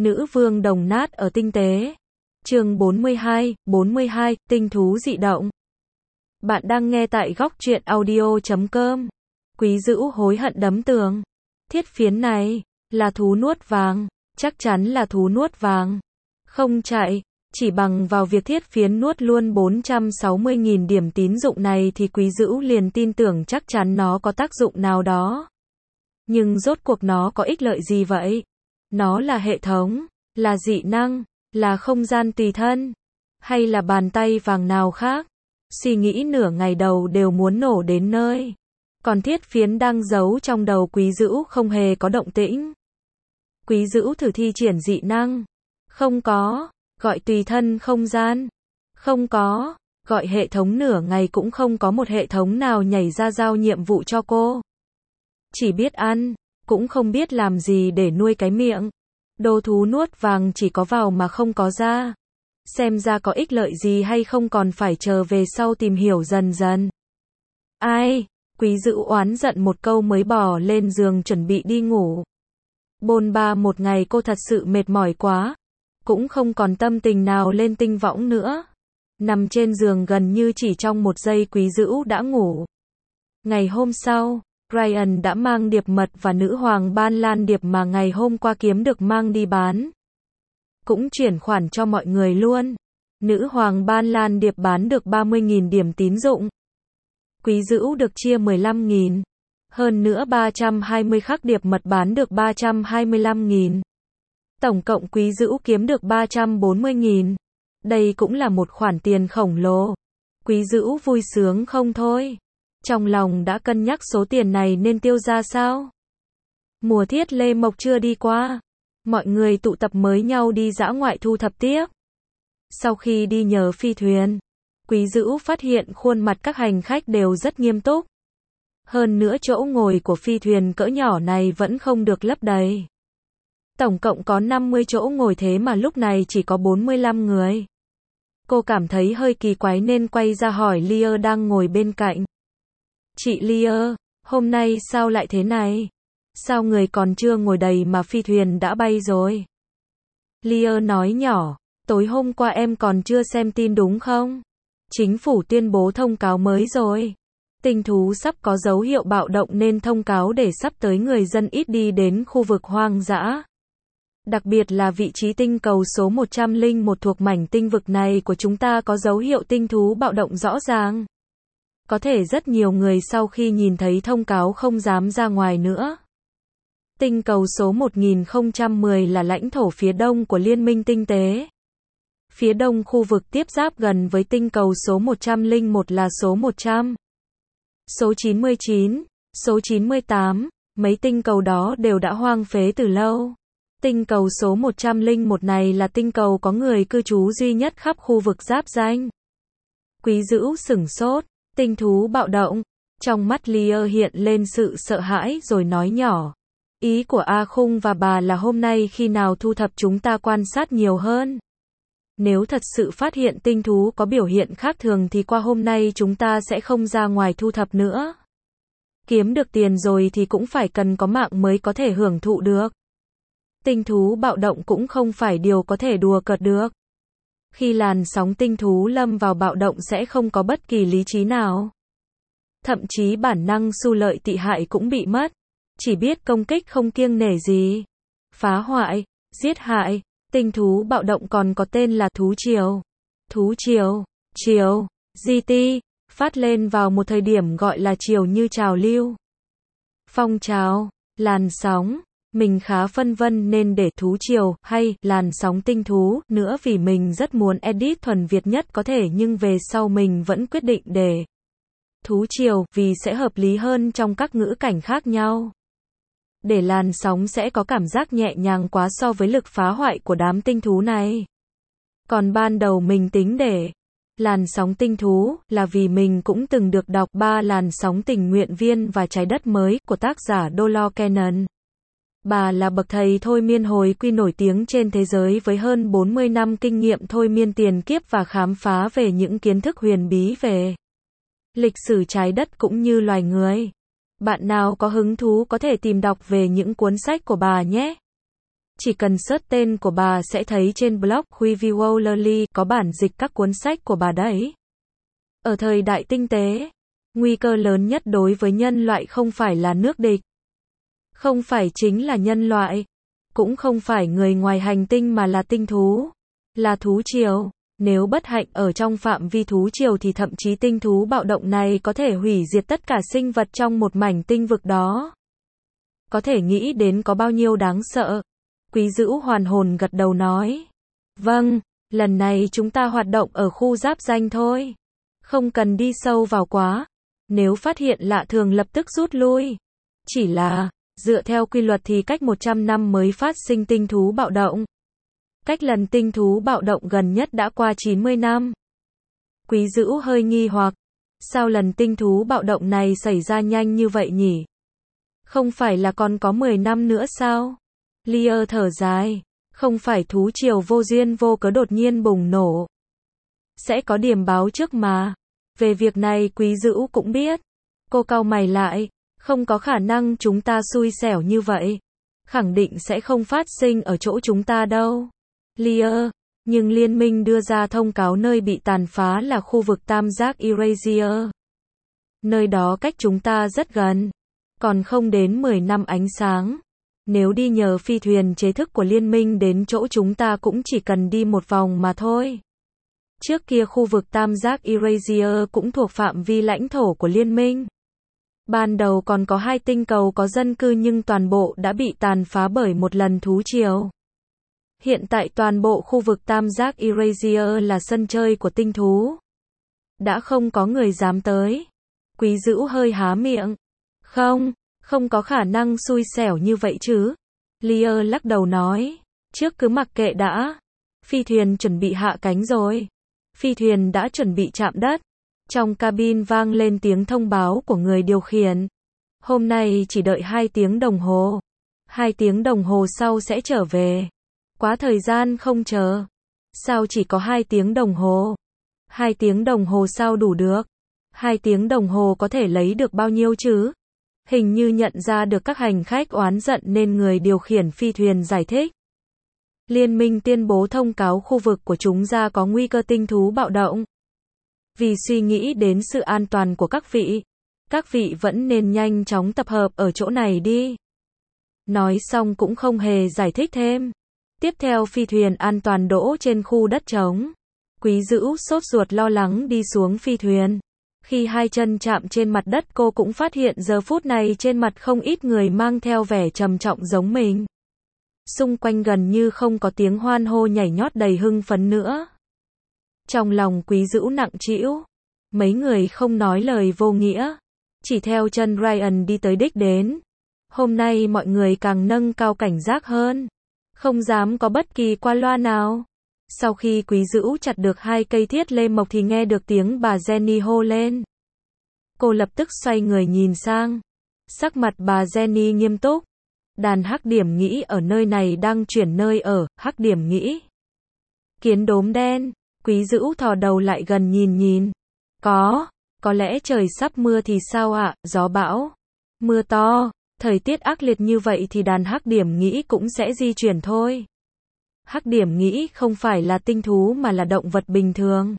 Nữ vương đồng nát ở tinh tế. Chương 42, tinh thú dị động. Bạn đang nghe tại góc truyện audio.com. Quý Dữu hối hận đấm tường. Thiết phiến này là thú nuốt vàng, chắc chắn là thú nuốt vàng. Không chạy, chỉ bằng vào việc thiết phiến nuốt luôn 460.000 điểm tín dụng này thì Quý Dữu liền tin tưởng chắc chắn nó có tác dụng nào đó. Nhưng rốt cuộc nó có ích lợi gì vậy? Nó là hệ thống, là dị năng, là không gian tùy thân, hay là bàn tay vàng nào khác? Suy nghĩ nửa ngày đầu đều muốn nổ đến nơi. Còn thiết phiến đang giấu trong đầu Quý Dữu không hề có động tĩnh. Quý Dữu thử thi triển dị năng. Không có. Gọi tùy thân không gian. Không có. Gọi hệ thống nửa ngày cũng không có một hệ thống nào nhảy ra giao nhiệm vụ cho cô. Chỉ biết ăn, cũng không biết làm gì để nuôi cái miệng. Đồ thú nuốt vàng chỉ có vào mà không có ra. Xem ra có ích lợi gì hay không còn phải chờ về sau tìm hiểu dần dần. Ai? Quý Dữu oán giận một câu mới bỏ lên giường chuẩn bị đi ngủ. Bôn ba một ngày cô thật sự mệt mỏi quá. Cũng không còn tâm tình nào lên tinh võng nữa. Nằm trên giường gần như chỉ trong một giây Quý Dữu đã ngủ. Ngày hôm sau, Ryan đã mang điệp mật và nữ hoàng ban lan điệp mà ngày hôm qua kiếm được mang đi bán. Cũng chuyển khoản cho mọi người luôn. Nữ hoàng ban lan điệp bán được 30.000 điểm tín dụng. Quý Dữu được chia 15.000. Hơn nữa 320 khắc điệp mật bán được 325.000. Tổng cộng Quý Dữu kiếm được 340.000. Đây cũng là một khoản tiền khổng lồ. Quý Dữu vui sướng không thôi. Trong lòng đã cân nhắc số tiền này nên tiêu ra sao. Mùa thiết lê mộc chưa đi qua. Mọi người tụ tập mới nhau đi dã ngoại thu thập tiếp. Sau khi đi nhờ phi thuyền, Quý Dữu phát hiện khuôn mặt các hành khách đều rất nghiêm túc. Hơn nữa chỗ ngồi của phi thuyền cỡ nhỏ này vẫn không được lấp đầy. Tổng cộng có 50 chỗ ngồi thế mà lúc này chỉ có 45 người. Cô cảm thấy hơi kỳ quái nên quay ra hỏi Lear đang ngồi bên cạnh. Chị Lear, hôm nay sao lại thế này? Sao người còn chưa ngồi đầy mà phi thuyền đã bay rồi? Lear nói nhỏ, tối hôm qua em còn chưa xem tin đúng không? Chính phủ tuyên bố thông cáo mới rồi. Tinh thú sắp có dấu hiệu bạo động nên thông cáo để sắp tới người dân ít đi đến khu vực hoang dã. Đặc biệt là vị trí tinh cầu số 101 thuộc mảnh tinh vực này của chúng ta có dấu hiệu tinh thú bạo động rõ ràng. Có thể rất nhiều người sau khi nhìn thấy thông cáo không dám ra ngoài nữa. Tinh cầu số 1010 là lãnh thổ phía đông của Liên minh tinh tế. Phía đông khu vực tiếp giáp gần với tinh cầu số 101 là số 100, số 99, số 98, mấy tinh cầu đó đều đã hoang phế từ lâu. Tinh cầu số 101 này là tinh cầu có người cư trú duy nhất khắp khu vực giáp ranh. Quý Dữu sửng sốt, tinh thú bạo động. Trong mắt Lear hiện lên sự sợ hãi rồi nói nhỏ. Ý của A Khung và bà là hôm nay khi nào thu thập chúng ta quan sát nhiều hơn. Nếu thật sự phát hiện tinh thú có biểu hiện khác thường thì qua hôm nay chúng ta sẽ không ra ngoài thu thập nữa. Kiếm được tiền rồi thì cũng phải cần có mạng mới có thể hưởng thụ được. Tinh thú bạo động cũng không phải điều có thể đùa cợt được. Khi làn sóng tinh thú lâm vào bạo động sẽ không có bất kỳ lý trí nào. Thậm chí bản năng xu lợi tị hại cũng bị mất. Chỉ biết công kích không kiêng nể gì. Phá hoại, giết hại. Tinh thú bạo động còn có tên là thú triều. Thú triều, triều, GT, phát lên vào một thời điểm gọi là triều như trào lưu. Phong trào, làn sóng. Mình khá phân vân nên để thú triều hay làn sóng tinh thú nữa vì mình rất muốn edit thuần Việt nhất có thể nhưng về sau mình vẫn quyết định để thú triều vì sẽ hợp lý hơn trong các ngữ cảnh khác nhau. Để làn sóng sẽ có cảm giác nhẹ nhàng quá so với lực phá hoại của đám tinh thú này. Còn ban đầu mình tính để làn sóng tinh thú là vì mình cũng từng được đọc 3 làn sóng tình nguyện viên và trái đất mới của tác giả Dolores Cannon. Bà là bậc thầy thôi miên hồi quy nổi tiếng trên thế giới với hơn 40 năm kinh nghiệm thôi miên tiền kiếp và khám phá về những kiến thức huyền bí về lịch sử trái đất cũng như loài người. Bạn nào có hứng thú có thể tìm đọc về những cuốn sách của bà nhé. Chỉ cần search tên của bà sẽ thấy trên blog Quiviolally có bản dịch các cuốn sách của bà đấy. Ở thời đại tinh tế, nguy cơ lớn nhất đối với nhân loại không phải là nước địch, không phải chính là nhân loại, cũng không phải người ngoài hành tinh mà là tinh thú, là thú triều. Nếu bất hạnh ở trong phạm vi thú triều thì thậm chí tinh thú bạo động này có thể hủy diệt tất cả sinh vật trong một mảnh tinh vực đó. Có thể nghĩ đến có bao nhiêu đáng sợ. Quý Dữu hoàn hồn gật đầu nói. Vâng, lần này chúng ta hoạt động ở khu giáp danh thôi. Không cần đi sâu vào quá. Nếu phát hiện lạ thường lập tức rút lui. Chỉ là, dựa theo quy luật thì cách 100 năm mới phát sinh tinh thú bạo động. Cách lần tinh thú bạo động gần nhất đã qua 90 năm. Quý Dữu hơi nghi hoặc. Sao lần tinh thú bạo động này xảy ra nhanh như vậy nhỉ? Không phải là còn có 10 năm nữa sao? Lear thở dài. Không phải thú triều vô duyên vô cớ đột nhiên bùng nổ. Sẽ có điểm báo trước mà. Về việc này Quý Dữu cũng biết. Cô cau mày lại. Không có khả năng chúng ta xui xẻo như vậy. Khẳng định sẽ không phát sinh ở chỗ chúng ta đâu. Lear, nhưng liên minh đưa ra thông cáo nơi bị tàn phá là khu vực tam giác Eurasia. Nơi đó cách chúng ta rất gần. Còn không đến 10 năm ánh sáng. Nếu đi nhờ phi thuyền chế thức của liên minh đến chỗ chúng ta cũng chỉ cần đi một vòng mà thôi. Trước kia khu vực tam giác Eurasia cũng thuộc phạm vi lãnh thổ của liên minh. Ban đầu còn có 2 tinh cầu có dân cư nhưng toàn bộ đã bị tàn phá bởi một lần thú triều. Hiện tại toàn bộ khu vực tam giác Eurasia là sân chơi của tinh thú. Đã không có người dám tới. Quý Dữu hơi há miệng. Không có khả năng xui xẻo như vậy chứ. Lear lắc đầu nói. Trước cứ mặc kệ đã. Phi thuyền chuẩn bị hạ cánh rồi. Phi thuyền đã chuẩn bị chạm đất. Trong cabin vang lên tiếng thông báo của người điều khiển. Hôm nay chỉ đợi 2 tiếng đồng hồ. 2 tiếng đồng hồ sau sẽ trở về. Quá thời gian không chờ. Sao chỉ có 2 tiếng đồng hồ? 2 tiếng đồng hồ sao đủ được? 2 tiếng đồng hồ có thể lấy được bao nhiêu chứ? Hình như nhận ra được các hành khách oán giận nên người điều khiển phi thuyền giải thích. Liên minh tuyên bố thông cáo khu vực của chúng ta có nguy cơ tinh thú bạo động. Vì suy nghĩ đến sự an toàn của các vị vẫn nên nhanh chóng tập hợp ở chỗ này đi. Nói xong cũng không hề giải thích thêm. Tiếp theo phi thuyền an toàn đỗ trên khu đất trống. Quý Dữu sốt ruột lo lắng đi xuống phi thuyền. Khi 2 chân chạm trên mặt đất cô cũng phát hiện giờ phút này trên mặt không ít người mang theo vẻ trầm trọng giống mình. Xung quanh gần như không có tiếng hoan hô nhảy nhót đầy hưng phấn nữa. Trong lòng Quý Dữu nặng trĩu. Mấy người không nói lời vô nghĩa. Chỉ theo chân Ryan đi tới đích đến. Hôm nay mọi người càng nâng cao cảnh giác hơn. Không dám có bất kỳ qua loa nào. Sau khi Quý Dữu chặt được 2 cây thiết lê mộc thì nghe được tiếng bà Jenny hô lên. Cô lập tức xoay người nhìn sang. Sắc mặt bà Jenny nghiêm túc. Đàn hắc điểm nghĩ ở nơi này đang chuyển nơi ở, hắc điểm nghĩ. Kiến đốm đen. Quý Dữu thò đầu lại gần nhìn. Có lẽ trời sắp mưa thì sao ạ, gió bão, mưa to, thời tiết ác liệt như vậy thì đàn hắc điểm nghĩ cũng sẽ di chuyển thôi. Hắc điểm nghĩ không phải là tinh thú mà là động vật bình thường.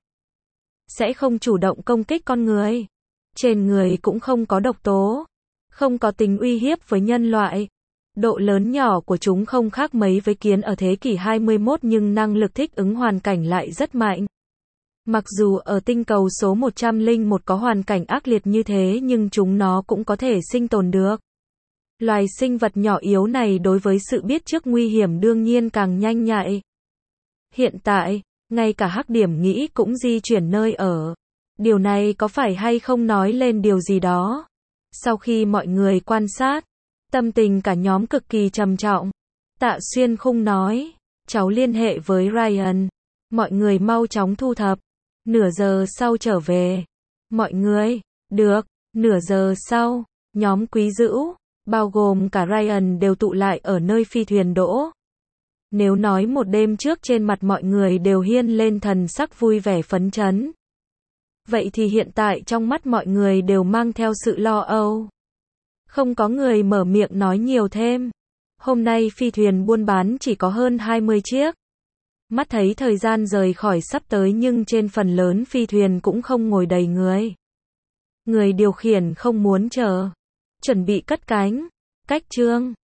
Sẽ không chủ động công kích con người. Trên người cũng không có độc tố. Không có tính uy hiếp với nhân loại. Độ lớn nhỏ của chúng không khác mấy với kiến ở thế kỷ 21 nhưng năng lực thích ứng hoàn cảnh lại rất mạnh. Mặc dù ở tinh cầu số 101 có hoàn cảnh ác liệt như thế nhưng chúng nó cũng có thể sinh tồn được. Loài sinh vật nhỏ yếu này đối với sự biết trước nguy hiểm đương nhiên càng nhanh nhạy. Hiện tại, ngay cả hắc điểm nghĩ cũng di chuyển nơi ở. Điều này có phải hay không nói lên điều gì đó? Sau khi mọi người quan sát, tâm tình cả nhóm cực kỳ trầm trọng. Tạ Xuyên Khung nói, cháu liên hệ với Ryan. Mọi người mau chóng thu thập. Nửa giờ sau trở về. Mọi người, được, nửa giờ sau, nhóm Quý Dữu, bao gồm cả Ryan đều tụ lại ở nơi phi thuyền đỗ. Nếu nói một đêm trước trên mặt mọi người đều hiên lên thần sắc vui vẻ phấn chấn. Vậy thì hiện tại trong mắt mọi người đều mang theo sự lo âu. Không có người mở miệng nói nhiều thêm. Hôm nay phi thuyền buôn bán chỉ có hơn 20 chiếc. Mắt thấy thời gian rời khỏi sắp tới nhưng trên phần lớn phi thuyền cũng không ngồi đầy người. Người điều khiển không muốn chờ. Chuẩn bị cất cánh. Cách chương